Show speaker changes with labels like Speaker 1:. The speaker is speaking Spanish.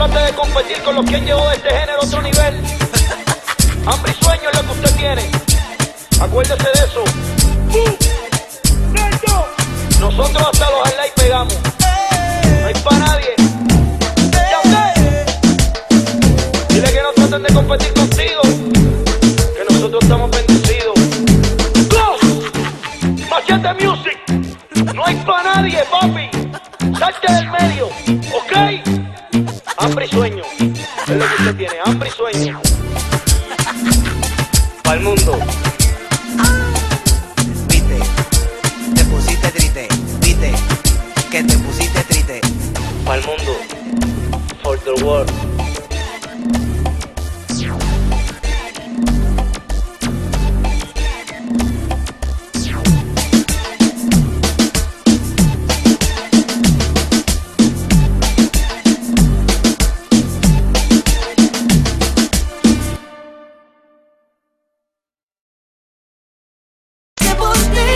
Speaker 1: trate de competir con los que han llevado este género a otro nivel. Hambre y sueño es lo que usted tiene. Acuérdese de eso. Nosotros hasta los highlights pegamos. No hay pa' nadie. Ya usted. Dile que no traten de competir contigo, que nosotros estamos bendecidos. ¡Go! Machete Music. No hay pa' nadie, papi. Salte del medio, ¿ok? Hambre y sueño es lo que usted tiene, hambre y sueño. Pa'l mundo.
Speaker 2: Viste, te pusiste triste, viste, que te pusiste triste.
Speaker 1: Pa'l mundo. For the world.